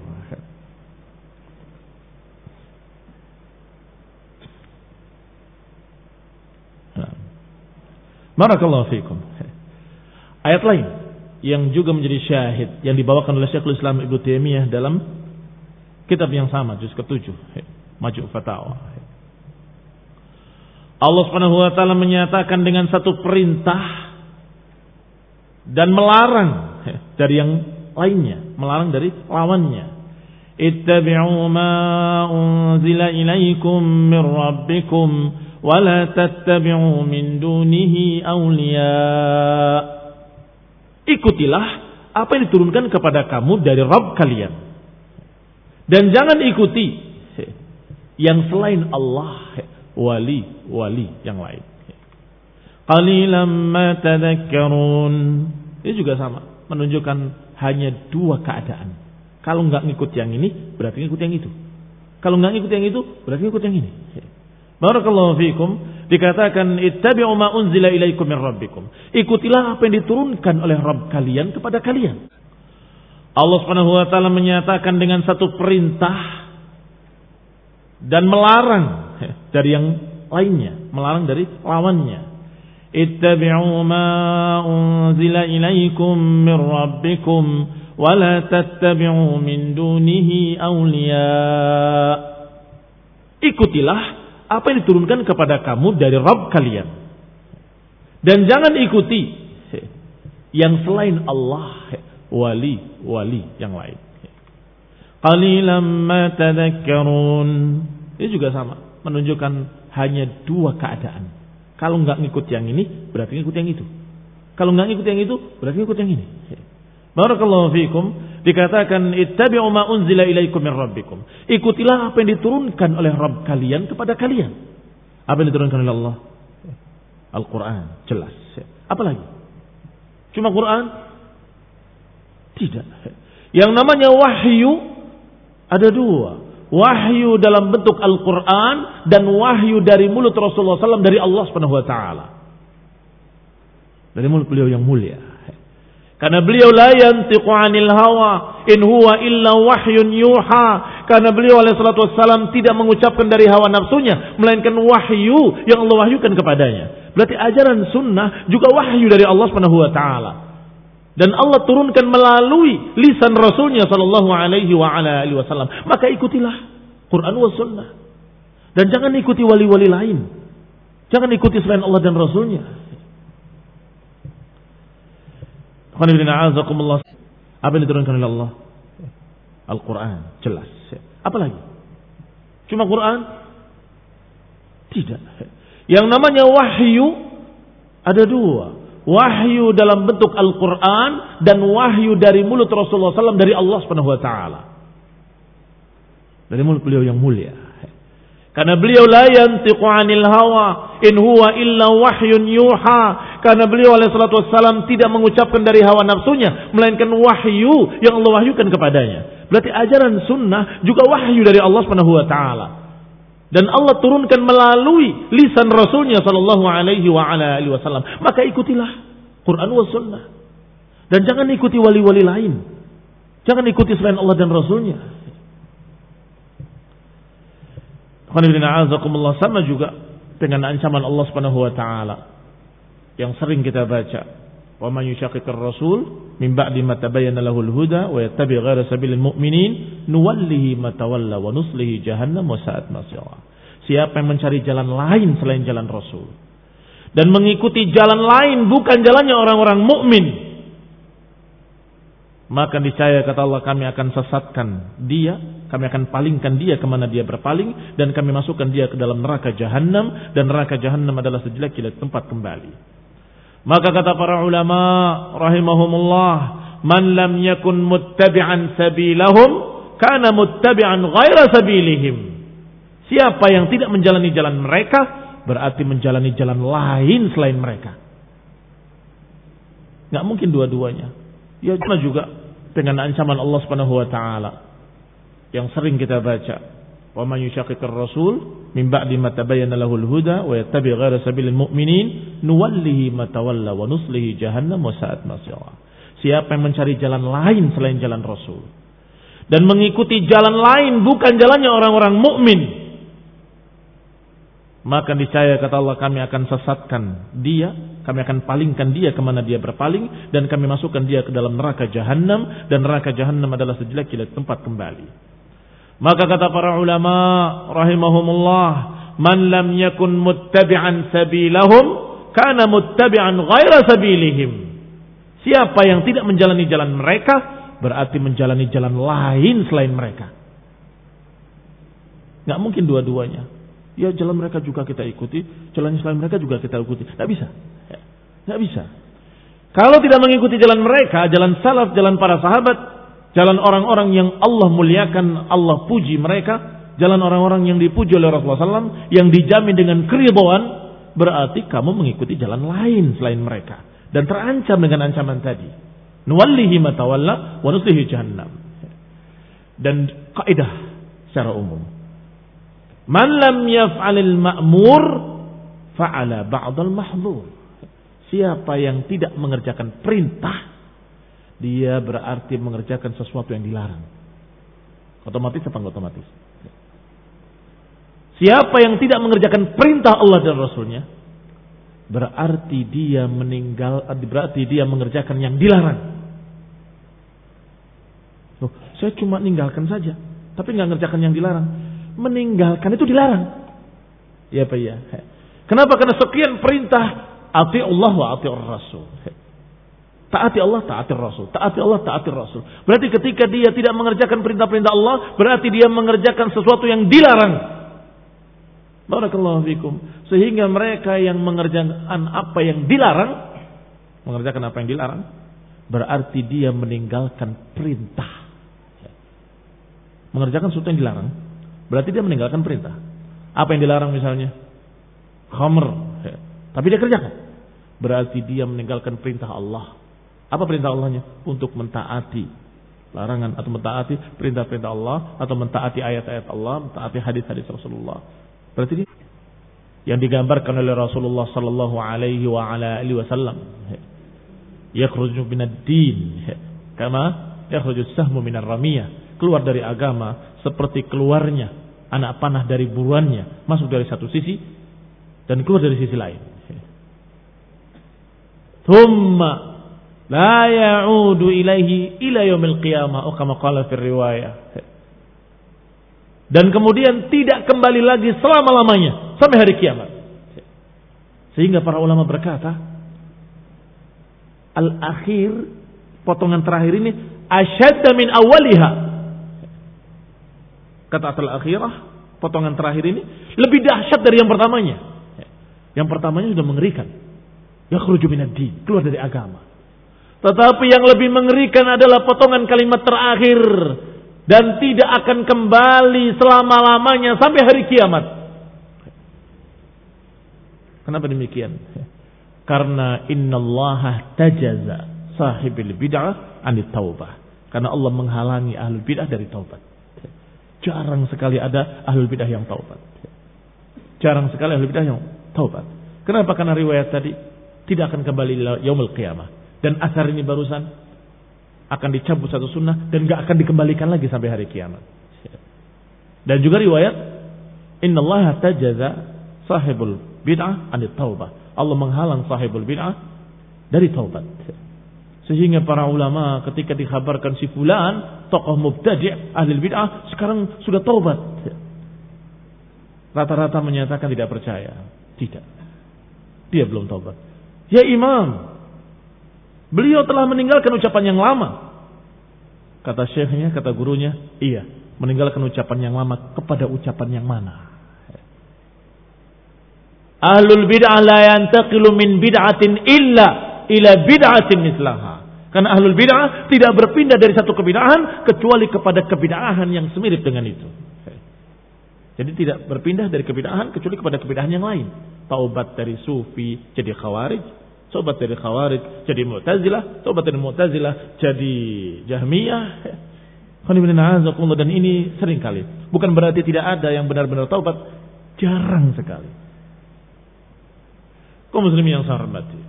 Barakallahu fikum. Ayat lain yang juga menjadi syahid yang dibawakan oleh Syekhul Islam Ibnu Taimiyah dalam kitab yang sama, juz ketujuh, Majmu' Fatawa. Allah Subhanahu wa taala menyatakan dengan satu perintah dan melarang dari yang lainnya, melarang dari lawannya. Ittabi'u ma unzila ilaikum min rabbikum wala tattabi'u min dunihi awliya. Ikutilah apa yang diturunkan kepada kamu dari Rabb kalian, dan jangan ikuti yang selain Allah, wali-wali yang lain. Qalilan ma tadhakkarun. Ini juga sama, menunjukkan hanya dua keadaan. Kalau enggak ngikut yang ini, berarti ngikut yang itu. Kalau enggak ngikut yang itu, berarti ngikut yang ini. Barakallahu fikum. Dikatakan ittabi'u ma unzila ilaikum min rabbikum. Ikutilah apa yang diturunkan oleh Rabb kalian kepada kalian. Allah Subhanahu wa taala menyatakan dengan satu perintah dan melarang dari yang lainnya, melarang dari lawannya. Ittabi'u ma unzila ilaikum min rabbikum wa la tattabi'u min dunihi awliya. Ikutilah apa yang diturunkan kepada kamu dari Rabb kalian, dan jangan ikuti yang selain Allah, wali-wali yang lain. Qalilan ma tadhakkarun. Ini juga sama, menunjukkan hanya dua keadaan. Kalau enggak ngikut yang ini, berarti ngikut yang itu. Kalau enggak ngikut yang itu, berarti ngikut yang ini. Barakallahu fikum. Dikatakan ittabi'u ma unzila ilaikum min rabbikum. Ikutilah apa yang diturunkan oleh Rabb kalian kepada kalian. Apa yang diturunkan oleh Allah? Al-Quran, jelas. Apa lagi? Cuma Quran? Tidak. Yang namanya wahyu ada dua. wahyu dalam bentuk Al-Quran dan wahyu dari mulut Rasulullah sallallahu alaihi wasallam dari Allah Subhanahu Wa Taala, dari mulut beliau yang mulia. Karena beliau la yantiqu 'anil hawa in huwa illa wahyun yuha. Karena beliau alaihi salatu wassalam tidak mengucapkan dari hawa nafsunya, melainkan wahyu yang Allah wahyukan kepadanya. Berarti ajaran sunnah juga wahyu dari Allah Subhanahu wa taala. Dan Allah turunkan melalui lisan Rasulnya sallallahu alaihi wa ala alihi wasallam. Maka ikutilah Quran wa sunnah. Dan jangan ikuti wali-wali lain. Jangan ikuti selain Allah dan Rasulnya. Apa yang diturunkan oleh Allah? Al-Quran, jelas. Apa lagi? Cuma Quran? Tidak. Yang namanya wahyu ada dua. Wahyu dalam bentuk Al-Quran dan wahyu dari mulut Rasulullah sallallahu alaihi wasallam dari Allah Subhanahu wa taala. Dari mulut beliau yang mulia. Karena beliau la yantiqu 'anil hawa in huwa illa wahyun yuha. Karena beliau alaihi salatu wassalam tidak mengucapkan dari hawa nafsunya, melainkan wahyu yang Allah wahyukan kepadanya. Berarti ajaran sunnah juga wahyu dari Allah Subhanahu wa taala. Dan Allah turunkan melalui lisan Rasulnya sallallahu alaihi wa ala alihi wasallam. Maka ikutilah Quran wa sunnah. Dan jangan ikuti wali-wali lain. Jangan ikuti selain Allah dan Rasulnya. Sama juga dengan ancaman Allah Subhanahu wa taala yang sering kita baca, wa man yushaqiqir rasul min ba'di ma tabayyana lahul huda wa yattabi' ghayra sabilil mu'minin nuwallihi ma tawalla wa nuslihi jahannam wa sa'at masira. Siapa yang mencari jalan lain selain jalan Rasul dan mengikuti jalan lain bukan jalannya orang-orang mukmin, maka niscaya kata Allah kami akan sesatkan dia, kami akan palingkan dia kemana dia berpaling, dan kami masukkan dia ke dalam neraka jahanam, dan neraka jahanam adalah sejelek-jelek tempat kembali. Maka kata para ulama rahimahumullah, man lam yakun muttabi'an sabilahum kana muttabi'an ghaira sabilihim. Siapa yang tidak menjalani jalan mereka berarti menjalani jalan lain selain mereka. Enggak mungkin dua-duanya. Ya cuma juga dengan ancaman Allah Subhanahu wa taala yang sering kita baca, wa man yushaqiqir rasul min ba'di ma tabayyana lahul huda wa yattabi' ghayra sabilil mu'minin nuwallihi ma tawalla wa nuslihi jahannam wa sa'at masira. Siapa yang mencari jalan lain selain jalan Rasul dan mengikuti jalan lain bukan jalannya orang-orang mukmin, maka niscaya kata Allah kami akan sesatkan dia, kami akan palingkan dia kemana dia berpaling, dan kami masukkan dia ke dalam neraka jahanam, dan neraka jahanam adalah sejelek-jelek tempat kembali. Maka kata para ulama rahimahumullah, man lam yakun muttabi'an sabilahum kana muttabi'an ghaira sabilihim. Siapa yang tidak menjalani jalan mereka berarti menjalani jalan lain selain mereka. Enggak mungkin dua-duanya. Ya jalan mereka juga kita ikuti, jalan selain mereka juga kita ikuti. Tidak bisa. Tidak bisa. Kalau tidak mengikuti jalan mereka, jalan salaf, jalan para sahabat, jalan orang-orang yang Allah muliakan, Allah puji mereka, jalan orang-orang yang dipuji oleh Rasulullah sallallahu alaihi wasallam, yang dijamin dengan keridhaan, berarti kamu mengikuti jalan lain selain mereka. Dan terancam dengan ancaman tadi. Nuwallihi ma tawalla wa nuslihi jahannam. Dan kaidah secara umum, man lam yaf'alil ma'mur fa'ala ba'dal mahdhur. Siapa yang tidak mengerjakan perintah, dia berarti mengerjakan sesuatu yang dilarang. Otomatis apa enggak otomatis? Siapa yang tidak mengerjakan perintah Allah dan Rasulnya, berarti dia meninggal, berarti dia mengerjakan yang dilarang. Loh, saya cuma meninggalkan saja, tapi enggak mengerjakan yang dilarang. Meninggalkan itu dilarang. Ya Pak ya. Kenapa? Karena sekian perintah, ati Allah wa ati Rasul. Taati Allah, taati Rasul. Taati Allah, taati Rasul. Berarti ketika dia tidak mengerjakan perintah-perintah Allah, berarti dia mengerjakan sesuatu yang dilarang. Barakallahu fikum. Sehingga mereka yang mengerjakan apa yang dilarang, mengerjakan apa yang dilarang, berarti dia meninggalkan perintah. Mengerjakan sesuatu yang dilarang, berarti dia meninggalkan perintah. Apa yang dilarang misalnya? Khamr. Tapi dia kerjakan. Berarti dia meninggalkan perintah Allah. Apa perintah Allahnya? Untuk mentaati larangan atau mentaati perintah-perintah Allah atau mentaati ayat-ayat Allah, mentaati hadis-hadis Rasulullah. Berarti dia yang digambarkan oleh Rasulullah sallallahu alaihi wa ala alihi wasallam, yakhruju minad din kama yakhruju as-sahmu minar ramiyah, keluar dari agama seperti keluarnya anak panah dari buruannya, masuk dari satu sisi dan keluar dari sisi lain. Thumma la ya'udu ilaihi ila yaumil qiyamah, kama qala fi riwayah. Dan kemudian tidak kembali lagi selama-lamanya sampai hari kiamat. Sehingga para ulama berkata, al-akhir, potongan terakhir ini asyadda min awaliha. Kata al-akhirah, potongan terakhir ini lebih dahsyat dari yang pertamanya. Yang pertamanya sudah mengerikan. Yakhruju minad din, keluar dari agama. Tetapi yang lebih mengerikan adalah potongan kalimat terakhir, dan tidak akan kembali selama-lamanya sampai hari kiamat. Kenapa demikian? Karena innallaha tajaza sahibil bid'ah anit taubah. Karena Allah menghalangi ahlul bid'ah dari taubat. Jarang sekali ada ahlul bid'ah yang taubat. Jarang sekali ahlul bid'ah yang taubat. Kenapa? Karena riwayat tadi tidak akan kembali yaumul qiyamah. Dan asar ini barusan akan dicabut satu sunnah dan gak akan dikembalikan lagi sampai hari kiamat. Dan juga riwayat innallaha tajaza sahibul bid'ah anit taubah. Allah menghalang sahibul bid'ah dari taubat. Sehingga para ulama ketika dikhabarkan si fulan tokoh mubtadi' ahli bid'ah sekarang sudah taubat, rata-rata menyatakan tidak percaya. Tidak, dia belum taubat. Ya imam, beliau telah meninggalkan ucapan yang lama. Kata syekhnya, kata gurunya, iya, meninggalkan ucapan yang lama kepada ucapan yang mana? Ahlul bid'ah la yantaqilu min bid'atin illa ila bid'atin mislaha. Karena ahlul bid'ah tidak berpindah dari satu kebid'ahan kecuali kepada kebid'ahan yang semirip dengan itu. Jadi tidak berpindah dari kebid'ahan kecuali kepada kebid'ahan yang lain. Taubat dari sufi jadi khawarij, taubat dari khawarij jadi mu'tazilah, taubat dari mu'tazilah jadi jahmiyah. Dan ini sering kali. Bukan berarti tidak ada yang benar-benar taubat, jarang sekali. Kaum muslimin yang saya hormati,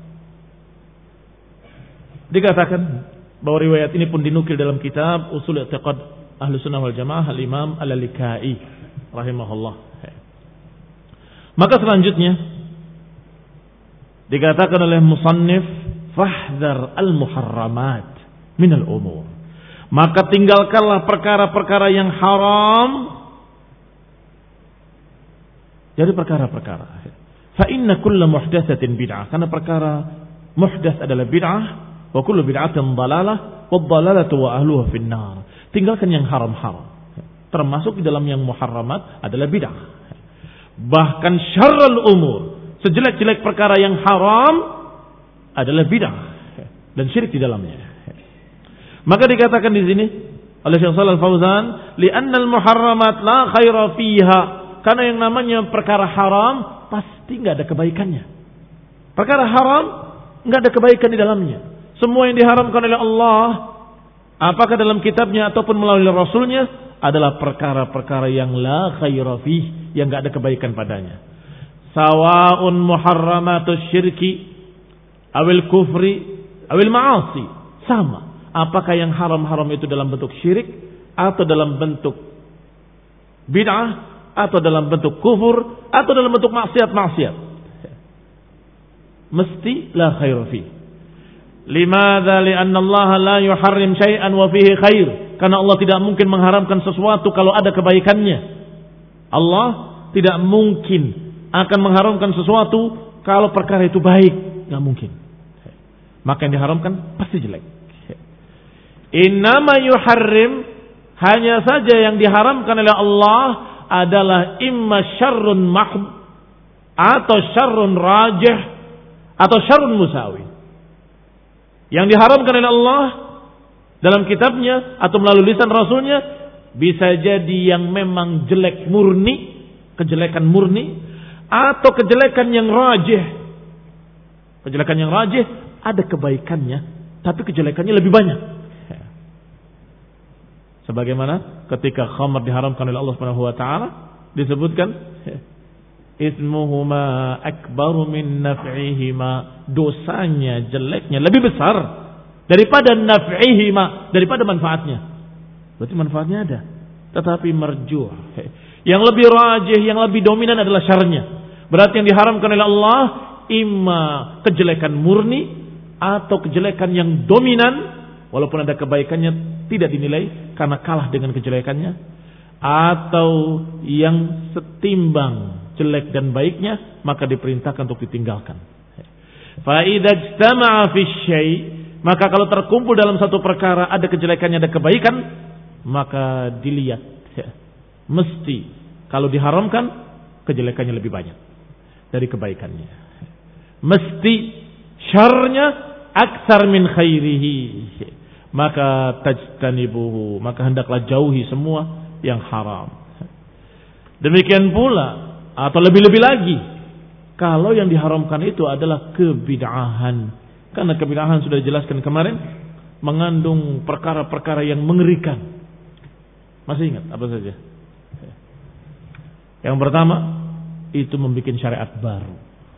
dikatakan bahwa riwayat ini pun dinukil dalam kitab Ushul I'tiqad Ahlus Sunnah wal Jamaah al-Imam Al-Lalikai rahimahullah. Maka selanjutnya dikatakan oleh musannif fahdhar al-muharramat min al-umur. Maka tinggalkanlah perkara-perkara yang haram dari perkara-perkara. Fa inna kulla muhdatsatin bid'ah. Karena perkara muhdats adalah bid'ah, wa kullu bid'atin dhalalah, wa dhalalatu wa ahluha finnar. Tinggalkan yang haram-haram. Termasuk di dalam yang muharramat adalah bid'ah. Bahkan syarrul umur, sejelek-jelek perkara yang haram adalah bid'ah dan syirik di dalamnya. Maka dikatakan di sini oleh Syekh Shalal Fauzan, li'anna al-muharramat la khaira fiha. Karena yang namanya perkara haram pasti enggak ada kebaikannya. Perkara haram enggak ada kebaikan di dalamnya. Semua yang diharamkan oleh Allah, apakah dalam kitabnya ataupun melalui rasulnya, adalah perkara-perkara yang la khaira fih, yang enggak ada kebaikan padanya. Sawa'un muharramatus syirki awil kufri awil ma'asi, sama. Apakah yang haram-haram itu dalam bentuk syirik atau dalam bentuk bid'ah atau dalam bentuk kufur atau dalam bentuk maksiat-maksiat, mesti la khaira fih. Limadza li'anna Allah la yuharrim syai'an wa fihi khair. Karena Allah tidak mungkin mengharamkan sesuatu kalau ada kebaikannya. Allah tidak mungkin akan mengharamkan sesuatu kalau perkara itu baik, enggak mungkin. Maka yang diharamkan pasti jelek. Innama yuharrim, hanya saja yang diharamkan oleh Allah adalah imma syarrun mahd atau syarrun rajih atau syarrun musawi. Yang diharamkan oleh Allah dalam kitabnya atau melalui lisan rasulnya bisa jadi yang memang jelek murni, kejelekan murni, atau kejelekan yang rajih. Kejelekan yang rajih ada kebaikannya, tapi kejelekannya lebih banyak. Sebagaimana ketika khamr diharamkan oleh Allah Subhanahu wa taala disebutkan ismuhuma akbaru min naf'ihima, dosanya, jeleknya lebih besar daripada naf'ihima, daripada manfaatnya. Berarti manfaatnya ada, tetapi marjuh. Yang lebih rajih, yang lebih dominan adalah syarnya. Berarti yang diharamkan oleh Allah imma kejelekan murni atau kejelekan yang dominan, walaupun ada kebaikannya tidak dinilai karena kalah dengan kejelekannya, atau yang setimbang jelek dan baiknya, maka diperintahkan untuk ditinggalkan. Fa idza ijtama'a fi syai', maka kalau terkumpul dalam satu perkara ada kejelekannya ada kebaikan, maka dilihat mesti kalau diharamkan kejelekannya lebih banyak dari kebaikannya. Mesti syarnya aktsar min khairihi, maka tajtanibuhu, maka hendaklah jauhi semua yang haram. Demikian pula atau lebih-lebih lagi kalau yang diharamkan itu adalah kebid'ahan, karena kebid'ahan sudah dijelaskan kemarin mengandung perkara-perkara yang mengerikan. Masih ingat apa saja? Yang pertama itu membuat syariat baru.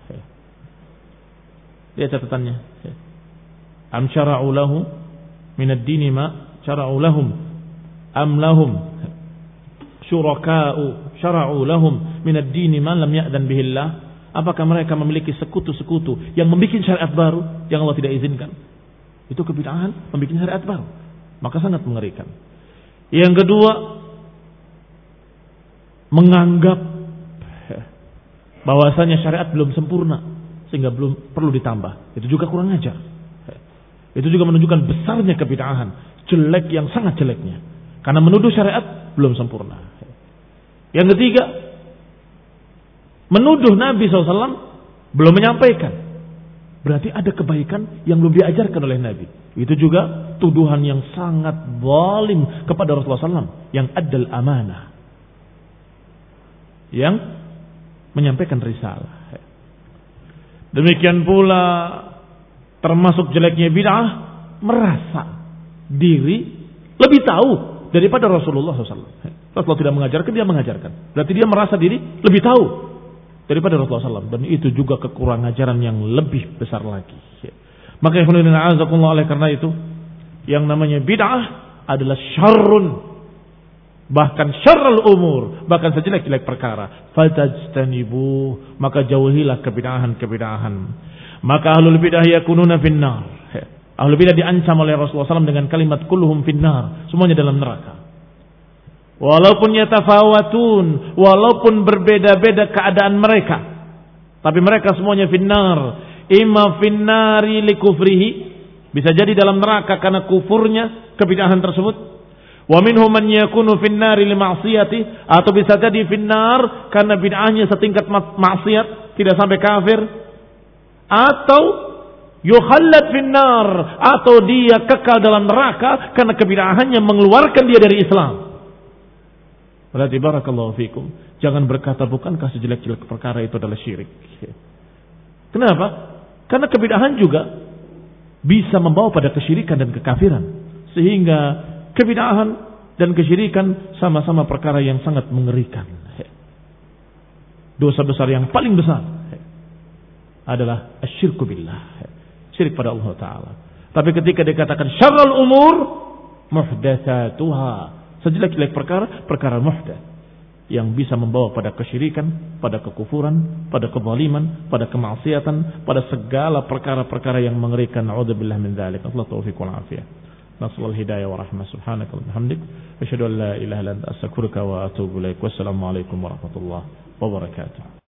Lihat catatannya. Am syara'u lahu min ad-dini ma syara'u lahum am lahum syuraka'u syara'u lahum min ad-dini ma lam ya'dan bihi Allah. Apakah mereka memiliki sekutu-sekutu yang membuat syariat baru yang Allah tidak izinkan? Itu kebid'ahan, membuat syariat baru. Maka sangat mengerikan. Yang kedua, menganggap bahwasanya syariat belum sempurna sehingga belum perlu ditambah. Itu juga kurang ajar. Itu juga menunjukkan besarnya kebid'ahan, jelek yang sangat jeleknya. Karena menuduh syariat belum sempurna. Yang ketiga, menuduh Nabi shallallahu alaihi wasallam belum menyampaikan. Berarti ada kebaikan yang belum diajarkan oleh Nabi. Itu juga tuduhan yang sangat zalim kepada Rasulullah shallallahu alaihi wasallam yang adal amanah, yang menyampaikan risalah. Demikian pula termasuk jeleknya bid'ah, merasa diri lebih tahu daripada Rasulullah shallallahu alaihi wasallam. Rasulullah tidak mengajarkan, dia mengajarkan. Berarti dia merasa diri lebih tahu daripada Rasulullah shallallahu alaihi wasallam. Dan itu juga kekurangan ajaran yang lebih besar lagi. Maka oleh karena itu yang namanya bid'ah adalah syarrun, bahkan syarrul umur, bahkan sejelek-jelek perkara. Fatajtanibu, maka jauhilah kebid'ahan-kebid'ahan. Maka ahlul bid'ah yakununa finnar. Ahlul bid'ah diancam oleh Rasulullah shallallahu alaihi wasallam dengan kalimat kulluhum finnar, semuanya dalam neraka. Walaupun yatafawatun, walaupun berbeda-beda keadaan mereka, tapi mereka semuanya finnar. Imma finnari likufrihi, bisa jadi dalam neraka karena kufurnya kebid'ahan tersebut. Wa minhum man yakunu finnari lima'siyati, atau bisa jadi finnar karena bid'ahnya setingkat maksiat, tidak sampai kafir. Atau yukhallad finnar, atau dia kekal dalam neraka karena kebid'ahannya mengeluarkan dia dari Islam. Berarti barakallahu fikum, jangan berkata bukankah sejelek-jelek perkara itu adalah syirik. Kenapa? Karena kebid'ahan juga bisa membawa pada kesyirikan dan kekafiran. Sehingga kebid'ahan dan kesyirikan sama-sama perkara yang sangat mengerikan. Dosa besar yang paling besar adalah asyirku billah, syirik pada Allah Ta'ala. Tapi ketika dikatakan syarrul umur muhdatsatuha, sejelek-jelek perkara, perkara muhdatsah yang bisa membawa pada kesyirikan, pada kekufuran, pada kezaliman, pada kemaksiatan, pada segala perkara-perkara yang mengerikan. A'udzubillah min dzalik. Allah taufiq wal afiyah. Nasallahu hidayah wa rahmah. Subhanaka wa bihamdik, asyhadu an la ilaha illa anta, astaghfiruka wa atubu ilaik. Wassalamu alaikum warahmatullahi wabarakatuh.